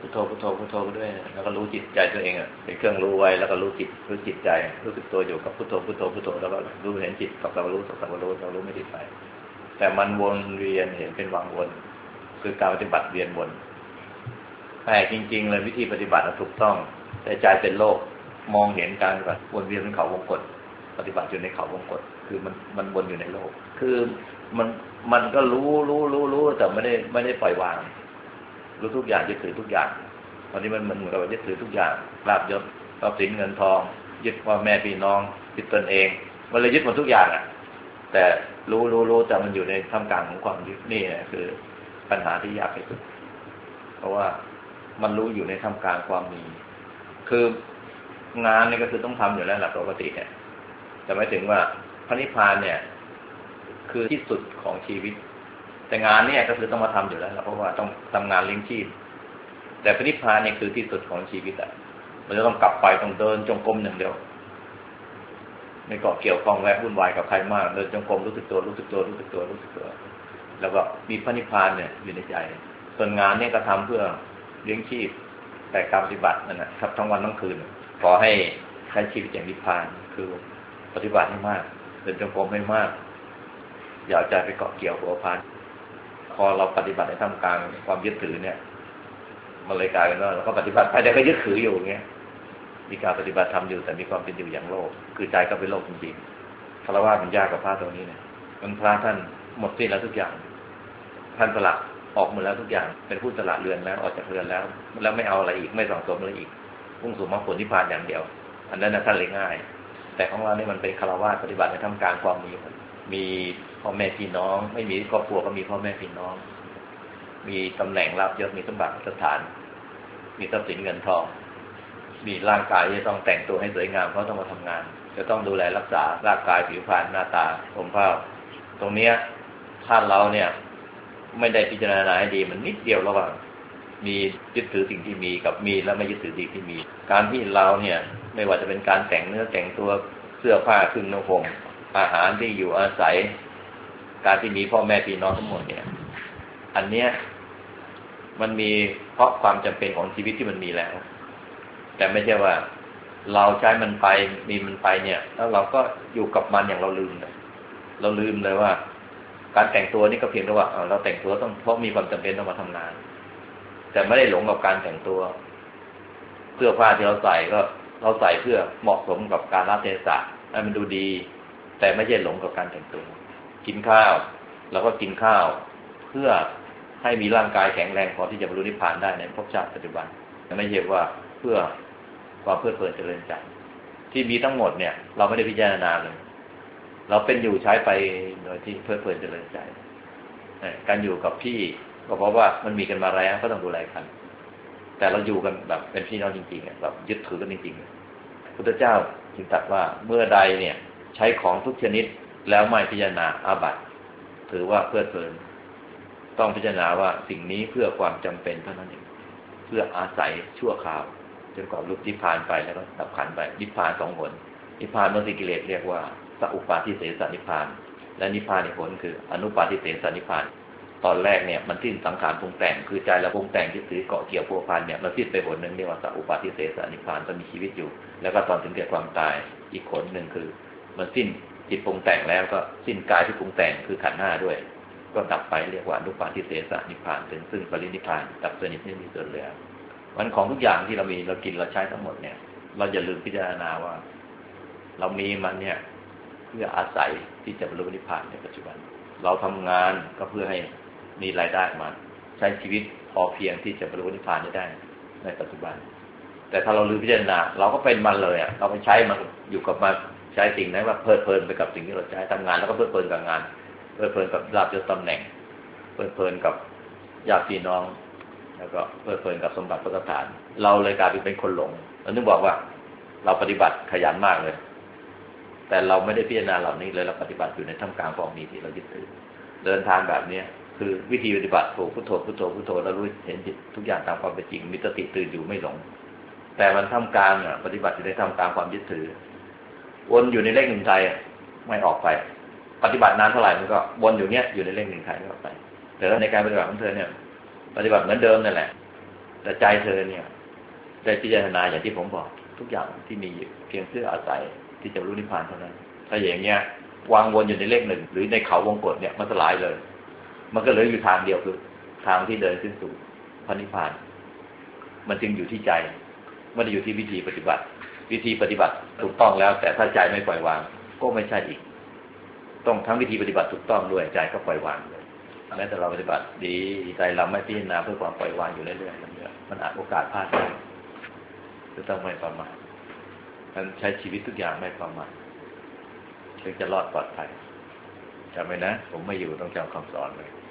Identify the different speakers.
Speaker 1: ทโธพุทโธพุทโธไปด้วยแล้วก็รู้จิตใจตัวเองเป็นเครื่องรู้ไว้แล้วก็รู้จิตใจรู้สึกตัวอยู่กับพุทโธพุทโธพุทโธแล้วก็รู้เห็นจิตกับเรารู้เรารู้ไม่ติดไปแต่มันวนเวียนเห็นเป็นวังวนคือการปฏิบัติเวียนวนแต่จริงๆเลยวิธีปฏิบัติถูกต้องแต่ใจเป็นโลกมองเห็นการแบบวนเวียนเป็นเขาวงกตปฏิบัติอยู่ในเขาวงกตคือมันวนอยู่ในโลกคือมันก็รู้แต่ไม่ได้ปล่อยวางรู้ทุกอย่างยึดถือทุกอย่างตอนนี้มันเหมือนกับยึดถือทุกอย่างลาภยศทรัพย์สินเงินทองยึดพ่อแม่พี่น้องยึดตนเองมันเลยยึดหมดทุกอย่างแต่รู้แต่มันอยู่ในท่ามกลางของความยึดนี่คือปัญหาที่ยากที่สุดเพราะว่ามันรู้อยู่ในท่ามกลางความมีคืองานนี่ก็คือต้องทำอยู่แล้วแหละปกติเนี่ยแต่ไม่ถึงว่าพระนิพพานเนี่ยคือที่สุดของชีวิตแต่งานเนี่ยก็คือต้องมาทำอยู่แล้วเพราะว่าต้องทำงานเลี้ยงชีพแต่พระนิพพานเนี่ยคือที่สุดของชีวิตมันจะต้องกลับไปต้องเดินจงกรมอย่างเดียวไม่เกาะเกี่ยวข้องแวะวุ่นวายกับใครมากเดินจงกรมรู้สึกตัวแล้วก็มีพระนิพพานเนี่ยอยู่ในใจส่วนงานเนี่ยก็ทำเพื่อเลี้ยงชีพแต่การปฏิบัตินั่นนะครับทั้งวันทั้งคืนขอให้ใช้ชีวิตอย่างนิพพานคือปฏิบัติให้มากเดินจงกรมให้มากอย่าใจไปเกาะเกี่ยวกับพันพอเราปฏิบัติในท่ามกลางความยึดถือเนี่ยมันเลยกลายเป็นว่าเราก็ปฏิบัติไปแต่ก็ยึดถืออยู่อย่างเงี้ยมีการปฏิบัติทำอยู่แต่มีความเป็นอยู่อย่างโลกคือใจก็เป็นโลกจริงๆฆราวาสมันยากกับพระตรงนี้เนี่ยมันพระท่านหมดสิ้นแล้วทุกอย่างท่านสละออกหมดแล้วทุกอย่างเป็นผู้สละเรือนแล้วออกจากเรือนแล้วไม่เอาอะไรอีกไม่สั่งสมอะไรอีกพุ่งสู่มรรคผลนิพพานอย่างเดียวอันนั้นท่านเลยง่ายแต่ของเราเนี่ยมันเป็นฆราวาสปฏิบัติในท่ามกลางความมีพ่อแม่พี่น้องไม่มีครอบครัวก็มีพ่อแม่พี่น้องมีตำแหน่งลาภยศมีสมบัติสถานมีทรัพย์สินเงินทองมีร่างกายที่ต้องแต่งตัวให้สวยงามเพราะต้องมาทำงานจะต้องดูแลรักษาร่างกายผิวพรรณหน้าตาผมผ้าตรงเนี้ยถ้าเราเนี่ยไม่ได้พิจารณาให้ดีมันนิดเดียวระหว่างมียึดถือสิ่งที่มีกับมีแล้วไม่ยึดถือสิ่งที่มีการที่เราเนี่ยไม่ว่าจะเป็นการแต่งเนื้อแต่งตัวเสื้อผ้าเครื่องนุ่งห่มอาหารที่อยู่อาศัยการที่มีพ่อแม่พี่น้องทั้งหมดเนี่ยอันเนี้ยมันมีเพราะความจำเป็นของชีวิตที่มันมีแล้วแต่ไม่ใช่ว่าเราใช้มันไปมีมันไปเนี่ยแล้วเราก็อยู่กับมันอย่างเราลืมเลยว่าการแต่งตัวนี่ก็เพียงแต่ว่าเราแต่งตัวต้องเพราะมีความจำเป็นต้องมาทำงานแต่ไม่ได้หลงกับการแต่งตัวเสื้อผ้าที่เราใส่ก็เราใส่เพื่อเหมาะสมกับการละเทศะให้มันดูดีแต่ไม่ใช่หลงกับการแต่งตัวกินข้าวเราก็กินข้าวเพื่อให้มีร่างกายแข็งแรงพอที่จะบรรลุนิพพานได้ในภพชาติปัจจุบันไม่ใช่ว่าเพื่อความเพลิดเพลินเจริญใจที่มีทั้งหมดเนี่ยเราไม่ได้พิจารณาเลยเราเป็นอยู่ใช้ไปโดยที่เพลิดเพลินเจริญใจการอยู่กับพี่ก็เพราะว่ามันมีกันมาแล้วก็ต้องดูแลกันแต่เราอยู่กันแบบเป็นพี่น้องจริงๆแบบยึดถือกันจริงๆพุทธเจ้าจึงตรัสว่าเมื่อใดเนี่ยใช้ของทุกชนิดแล้วไม่พิจารณาอาบัติถือว่าเพลิดเพลินต้องพิจารณาว่าสิ่งนี้เพื่อความจำเป็นเท่านั้นเองเพื่ออาศัยชั่วคราวจนกว่าลุนิพพานไปแล้วก็ดับขันไปนิพพานสองหนนิพพานโนติกิเลสเรียกว่าสัพปาทิเสสนิพพานและนิพพานอีกผลคืออนุปาทิเสสนิพพานตอนแรกเนี่ยมันสิ้นสังขารปรุงแต่งคือใจเราปรุงแต่งที่ถือเกาะเกี่ยวพัวพันเนี่ยมันสิ้นไปผลหนึ่งเรียกว่าสัพปาทิเสสนิพพานตอนมีชีวิตอยู่แล้วก็ตอนถึงแก่ความตายอีกผลหนึ่งคือมันสิ้นจิตปรุงแต่งแล้วก็สิ้นกายที่ปรุงแต่งคือขันธ์ห้าด้วยก็ดับไปเรียกว่าอนุปาทิเสสนิพพานถึงซึ่งปรินิพพานดับสนิทไม่มีส่วนเหลือมันของทุกอย่างที่เรามีเรากินเราใช้ทั้งหมดเนี่ยเราอย่าลืมพิจารณาว่าเรามีมันเนี่ยเพื่ออาศัยที่จะบรรลุนิพพานในปัจจุบันเราทำงานก็เพื่อให้มีรายได้มาใช้ชีวิตพอเพียงที่จะบรรลุนิพพานได้ในปัจจุบันแต่ถ้าเราลืมพิจารณาเราก็เป็นมันเลยเราไปใช้มันอยู่กับมันใช้สิ่งนั้นว่าเพลิดเพลินไปกับสิ่งที่เราใช้ทำงานแล้วก็เพลิดเพลินกับงานเพลิดเพลินกับลาภยศตำแหน่งเพลิดเพลินกับญาติพี่น้องแล้วก็เพลิดเพลินกับสมบัติพระสถานเราเลยกลายเป็นคนหลงเราถึงบอกว่าเราปฏิบัติขยันมากเลยแต่เราไม่ได้พิจารณาเหล่านี้เลยเราปฏิบัติอยู่ในท่ามกลางความมีที่เรายึดถือเดินทางแบบนี้คือวิธีปฏิบัติถูกพุทโธพุทโธพุทโธแล้วรู้เห็นทุกอย่างตามความเป็นจริงมีสติตื่นอยู่ไม่หลงแต่มันท่ามกลางปฏิบัติอยู่ในท่ามกลางความยึดถือวนอยู่ในเลขหนึ่งไทยไม่ออกไปปฏิบัตินานเท่าไหร่มันก็วนอยู่เนี้ยอยู่ในเลขหนึ่งไทยไม่ออกไปแต่ในการปฏิบัติของเธอเนี่ยปฏิบัติเหมือนเดิมนั่นแหละแต่ใจเธอเนี่ยได้พิจารณาอย่างที่ผมบอกทุกอย่างที่มีอยู่เพียงเพื่ออาศัยที่จะรู้นิพพานเท่านั้นถ้าอย่างเงี้ยวางวนอยู่ในเลขหนึ่งหรือในเขาวงกฏเนี่ยมันสลายเลยมันก็เหลืออยู่ทางเดียวคือทางที่เดินขึ้นสู่พระนิพพานมันจึงอยู่ที่ใจไม่ได้อยู่ที่วิธีปฏิบัติถูกต้องแล้วแต่ถ้าใจไม่ปล่อยวางก็ไม่ใช่อีกต้องทั้งวิธีปฏิบัติถูกต้องด้วยใจก็ปล่อยวางเลยแม้แต่เราปฏิบัติดีใจเราไม่พิจารณาเพื่อความปล่อยวางอยู่เรื่อยๆมันอาจโอกาสพลาดได้จะต้องไม่ประมาทมันใช้ชีวิตทุกอย่างไม่ประมาทถึงจะรอดปลอดภัยจำไว้นะผมไม่อยู่ต้องจำคำสอนเลย